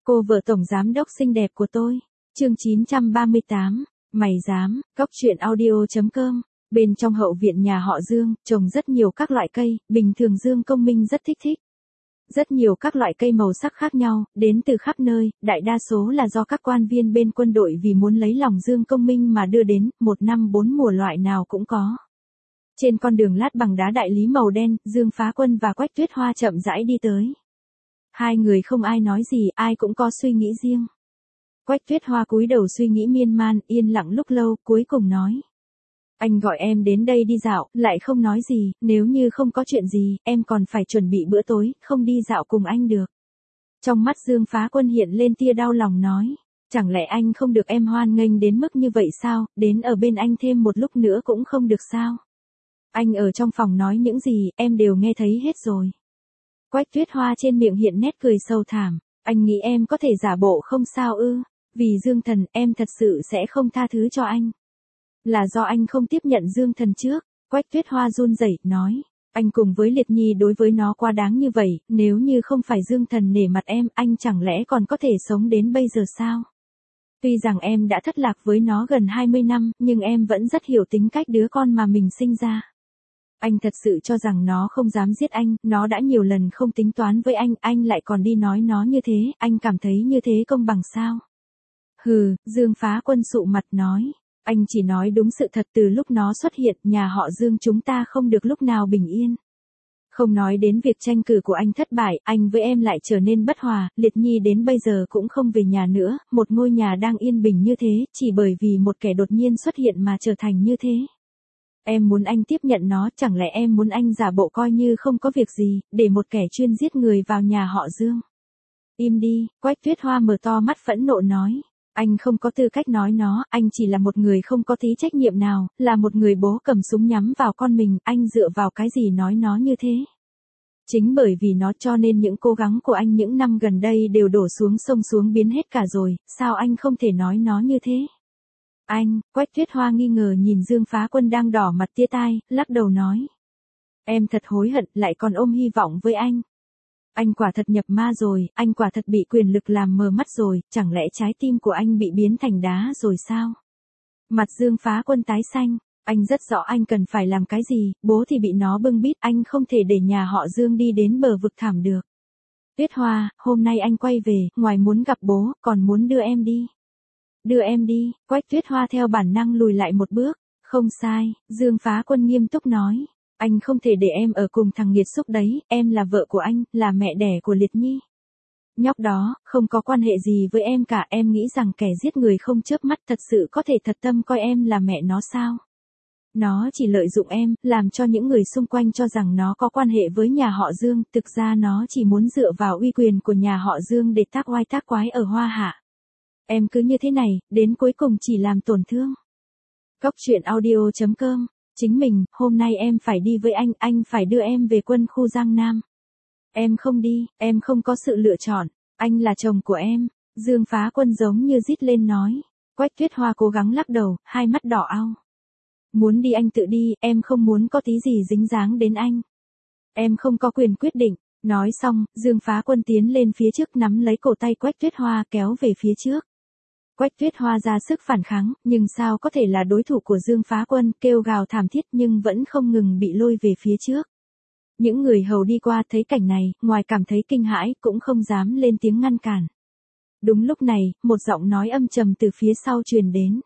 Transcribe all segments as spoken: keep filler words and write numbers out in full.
Cô vợ tổng giám đốc xinh đẹp của tôi. Chương chín trăm ba mươi tám, mày dám, Cóc truyện audio chấm com. Bên trong hậu viện nhà họ Dương, trồng rất nhiều các loại cây, bình thường Dương Công Minh rất thích thích. Rất nhiều các loại cây màu sắc khác nhau, đến từ khắp nơi, đại đa số là do các quan viên bên quân đội vì muốn lấy lòng Dương Công Minh mà đưa đến, một năm bốn mùa loại nào cũng có. Trên con đường lát bằng đá đại lý màu đen, Dương Phá Quân và Quách Tuyết Hoa chậm rãi đi tới. Hai người không ai nói gì, ai cũng có suy nghĩ riêng. Quách Tuyết Hoa cúi đầu suy nghĩ miên man, yên lặng lúc lâu, cuối cùng nói. Anh gọi em đến đây đi dạo, lại không nói gì, nếu như không có chuyện gì, em còn phải chuẩn bị bữa tối, không đi dạo cùng anh được. Trong mắt Dương Phá Quân hiện lên tia đau lòng nói, chẳng lẽ anh không được em hoan nghênh đến mức như vậy sao, đến ở bên anh thêm một lúc nữa cũng không được sao? Anh ở trong phòng nói những gì, em đều nghe thấy hết rồi. Quách Tuyết Hoa trên miệng hiện nét cười sâu thẳm, anh nghĩ em có thể giả bộ không sao ư, vì Dương Thần em thật sự sẽ không tha thứ cho anh. Là do anh không tiếp nhận Dương Thần trước, Quách Tuyết Hoa run rẩy nói, anh cùng với Liệt Nhi đối với nó quá đáng như vậy, nếu như không phải Dương Thần nể mặt em, anh chẳng lẽ còn có thể sống đến bây giờ sao? Tuy rằng em đã thất lạc với nó gần hai mươi năm, nhưng em vẫn rất hiểu tính cách đứa con mà mình sinh ra. Anh thật sự cho rằng nó không dám giết anh, nó đã nhiều lần không tính toán với anh, anh lại còn đi nói nó như thế, anh cảm thấy như thế công bằng sao? Hừ, Dương Phá Quân sụ mặt nói, anh chỉ nói đúng sự thật, từ lúc nó xuất hiện, nhà họ Dương chúng ta không được lúc nào bình yên. Không nói đến việc tranh cử của anh thất bại, anh với em lại trở nên bất hòa, Liệt Nhi đến bây giờ cũng không về nhà nữa, một ngôi nhà đang yên bình như thế, chỉ bởi vì một kẻ đột nhiên xuất hiện mà trở thành như thế. Em muốn anh tiếp nhận nó, chẳng lẽ em muốn anh giả bộ coi như không có việc gì, để một kẻ chuyên giết người vào nhà họ Dương? Im đi, Quách Tuyết Hoa mở to mắt phẫn nộ nói. Anh không có tư cách nói nó, anh chỉ là một người không có tí trách nhiệm nào, là một người bố cầm súng nhắm vào con mình, anh dựa vào cái gì nói nó như thế? Chính bởi vì nó cho nên những cố gắng của anh những năm gần đây đều đổ xuống sông xuống biến hết cả rồi, sao anh không thể nói nó như thế? Anh, Quách Tuyết Hoa nghi ngờ nhìn Dương Phá Quân đang đỏ mặt tia tai, lắc đầu nói. Em thật hối hận, lại còn ôm hy vọng với anh. Anh quả thật nhập ma rồi, anh quả thật bị quyền lực làm mờ mắt rồi, chẳng lẽ trái tim của anh bị biến thành đá rồi sao? Mặt Dương Phá Quân tái xanh, anh rất rõ anh cần phải làm cái gì, bố thì bị nó bưng bít, anh không thể để nhà họ Dương đi đến bờ vực thảm được. Tuyết Hoa, hôm nay anh quay về, ngoài muốn gặp bố, còn muốn đưa em đi. Đưa em đi, Quách Tuyết Hoa theo bản năng lùi lại một bước, không sai, Dương Phá Quân nghiêm túc nói. Anh không thể để em ở cùng thằng nghiệt xúc đấy, em là vợ của anh, là mẹ đẻ của Liệt Nhi. Nhóc đó, không có quan hệ gì với em cả, em nghĩ rằng kẻ giết người không chớp mắt thật sự có thể thật tâm coi em là mẹ nó sao? Nó chỉ lợi dụng em, làm cho những người xung quanh cho rằng nó có quan hệ với nhà họ Dương, thực ra nó chỉ muốn dựa vào uy quyền của nhà họ Dương để tác oai tác quái ở Hoa Hạ. Em cứ như thế này, đến cuối cùng chỉ làm tổn thương. Cóc truyện audio chấm com. Chính mình, hôm nay em phải đi với anh, anh phải đưa em về quân khu Giang Nam. Em không đi, em không có sự lựa chọn, anh là chồng của em. Dương Phá Quân giống như rít lên nói. Quách Tuyết Hoa cố gắng lắc đầu, hai mắt đỏ ao. Muốn đi anh tự đi, em không muốn có tí gì dính dáng đến anh. Em không có quyền quyết định. Nói xong, Dương Phá Quân tiến lên phía trước nắm lấy cổ tay Quách Tuyết Hoa kéo về phía trước. Quách Tuyết Hoa ra sức phản kháng, nhưng sao có thể là đối thủ của Dương Phá Quân, kêu gào thảm thiết nhưng vẫn không ngừng bị lôi về phía trước. Những người hầu đi qua thấy cảnh này, ngoài cảm thấy kinh hãi, cũng không dám lên tiếng ngăn cản. Đúng lúc này, một giọng nói âm trầm từ phía sau truyền đến.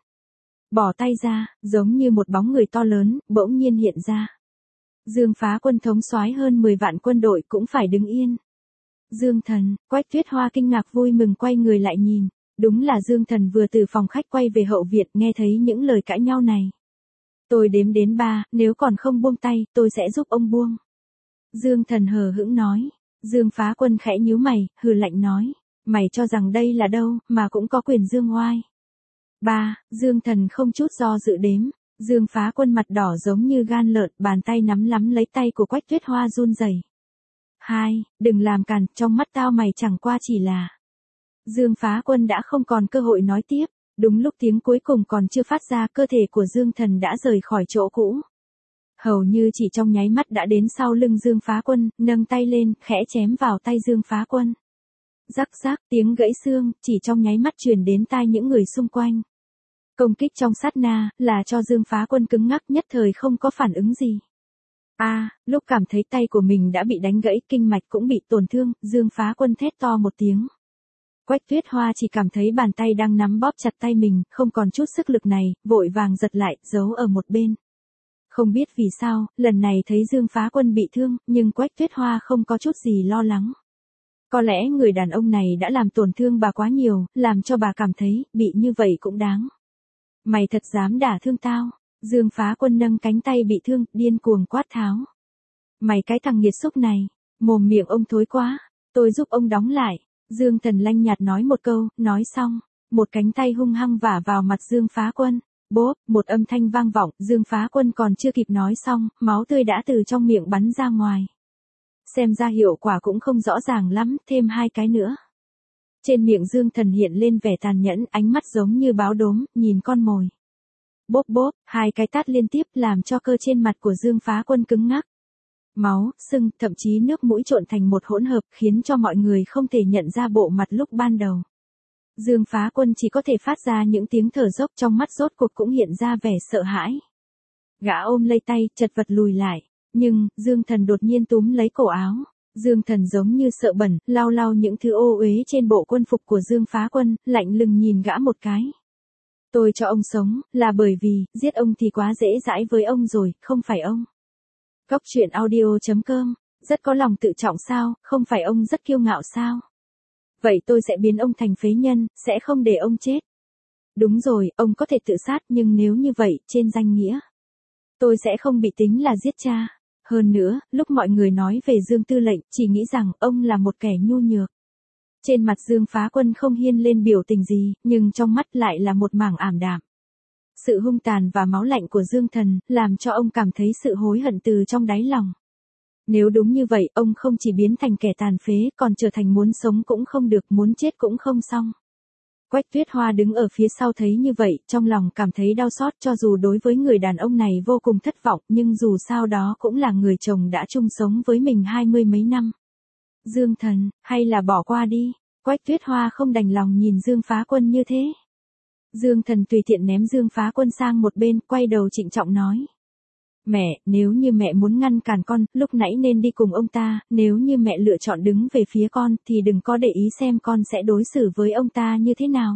Bỏ tay ra, giống như một bóng người to lớn, bỗng nhiên hiện ra. Dương Phá Quân thống soái hơn mười vạn quân đội cũng phải đứng yên. Dương Thần, Quách Tuyết Hoa kinh ngạc vui mừng quay người lại nhìn. Đúng là Dương Thần vừa từ phòng khách quay về hậu viện nghe thấy những lời cãi nhau này. Tôi đếm đến ba, nếu còn không buông tay, tôi sẽ giúp ông buông. Dương Thần hờ hững nói. Dương Phá Quân khẽ nhíu mày, hừ lạnh nói. Mày cho rằng đây là đâu, mà cũng có quyền dương oai. Ba, Dương Thần không chút do dự đếm. Dương Phá Quân mặt đỏ giống như gan lợn, bàn tay nắm lắm lấy tay của Quách Tuyết Hoa run rẩy. Hai, đừng làm càn, trong mắt tao mày chẳng qua chỉ là... Dương Phá Quân đã không còn cơ hội nói tiếp, đúng lúc tiếng cuối cùng còn chưa phát ra, cơ thể của Dương Thần đã rời khỏi chỗ cũ. Hầu như chỉ trong nháy mắt đã đến sau lưng Dương Phá Quân, nâng tay lên, khẽ chém vào tay Dương Phá Quân. rắc rắc, tiếng gãy xương, chỉ trong nháy mắt truyền đến tai những người xung quanh. Công kích trong sát na, là cho Dương Phá Quân cứng ngắc nhất thời không có phản ứng gì. A, à, lúc cảm thấy tay của mình đã bị đánh gãy, kinh mạch cũng bị tổn thương, Dương Phá Quân thét to một tiếng. Quách Tuyết Hoa chỉ cảm thấy bàn tay đang nắm bóp chặt tay mình, không còn chút sức lực này, vội vàng giật lại, giấu ở một bên. Không biết vì sao, lần này thấy Dương Phá Quân bị thương, nhưng Quách Tuyết Hoa không có chút gì lo lắng. Có lẽ người đàn ông này đã làm tổn thương bà quá nhiều, làm cho bà cảm thấy, bị như vậy cũng đáng. Mày thật dám đả thương tao. Dương Phá Quân nâng cánh tay bị thương, điên cuồng quát tháo. Mày cái thằng nghiệt xúc này, mồm miệng ông thối quá, tôi giúp ông đóng lại. Dương Thần lanh nhạt nói một câu, nói xong, một cánh tay hung hăng vả vào mặt Dương Phá Quân. Bốp, một âm thanh vang vọng, Dương Phá Quân còn chưa kịp nói xong, máu tươi đã từ trong miệng bắn ra ngoài. Xem ra hiệu quả cũng không rõ ràng lắm, thêm hai cái nữa. Trên miệng Dương Thần hiện lên vẻ tàn nhẫn, ánh mắt giống như báo đốm, nhìn con mồi. Bốp bốp, hai cái tát liên tiếp làm cho cơ trên mặt của Dương Phá Quân cứng ngắc. Máu, sưng, thậm chí nước mũi trộn thành một hỗn hợp khiến cho mọi người không thể nhận ra bộ mặt lúc ban đầu. Dương Phá Quân chỉ có thể phát ra những tiếng thở dốc, trong mắt rốt cuộc cũng hiện ra vẻ sợ hãi. Gã ôm lấy tay, chật vật lùi lại. Nhưng, Dương Thần đột nhiên túm lấy cổ áo. Dương Thần giống như sợ bẩn, lau lau những thứ ô uế trên bộ quân phục của Dương Phá Quân, lạnh lùng nhìn gã một cái. Tôi cho ông sống, là bởi vì, giết ông thì quá dễ dãi với ông rồi, không phải ông. Cóc truyện audio chấm com, rất có lòng tự trọng sao, không phải ông rất kiêu ngạo sao? Vậy tôi sẽ biến ông thành phế nhân, sẽ không để ông chết. Đúng rồi, ông có thể tự sát, nhưng nếu như vậy, trên danh nghĩa, tôi sẽ không bị tính là giết cha. Hơn nữa, lúc mọi người nói về Dương Tư lệnh, chỉ nghĩ rằng ông là một kẻ nhu nhược. Trên mặt Dương Phá Quân không hiên lên biểu tình gì, nhưng trong mắt lại là một mảng ảm đạm. Sự hung tàn và máu lạnh của Dương Thần, làm cho ông cảm thấy sự hối hận từ trong đáy lòng. Nếu đúng như vậy, ông không chỉ biến thành kẻ tàn phế, còn trở thành muốn sống cũng không được, muốn chết cũng không xong. Quách Tuyết Hoa đứng ở phía sau thấy như vậy, trong lòng cảm thấy đau xót, cho dù đối với người đàn ông này vô cùng thất vọng, nhưng dù sao đó cũng là người chồng đã chung sống với mình hai mươi mấy năm. Dương Thần, hay là bỏ qua đi. Quách Tuyết Hoa không đành lòng nhìn Dương Phá Quân như thế. Dương Thần tùy tiện ném Dương Phá Quân sang một bên, quay đầu trịnh trọng nói. Mẹ, nếu như mẹ muốn ngăn cản con, lúc nãy nên đi cùng ông ta, nếu như mẹ lựa chọn đứng về phía con, thì đừng có để ý xem con sẽ đối xử với ông ta như thế nào.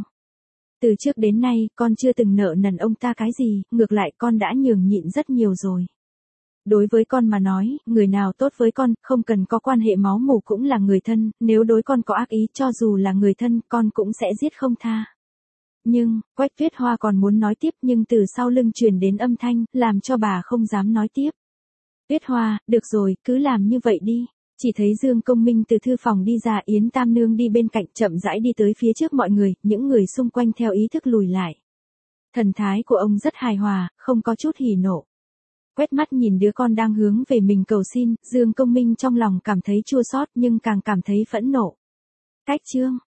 Từ trước đến nay, con chưa từng nợ nần ông ta cái gì, ngược lại con đã nhường nhịn rất nhiều rồi. Đối với con mà nói, người nào tốt với con, không cần có quan hệ máu mủ cũng là người thân, nếu đối con có ác ý cho dù là người thân, con cũng sẽ giết không tha. Nhưng, Quách Tuyết Hoa còn muốn nói tiếp nhưng từ sau lưng truyền đến âm thanh, làm cho bà không dám nói tiếp. Tuyết Hoa, được rồi, cứ làm như vậy đi. Chỉ thấy Dương Công Minh từ thư phòng đi ra, Yến Tam Nương đi bên cạnh chậm rãi đi tới phía trước mọi người, những người xung quanh theo ý thức lùi lại. Thần thái của ông rất hài hòa, không có chút hỉ nộ. Quét mắt nhìn đứa con đang hướng về mình cầu xin, Dương Công Minh trong lòng cảm thấy chua xót nhưng càng cảm thấy phẫn nộ. Cách chương.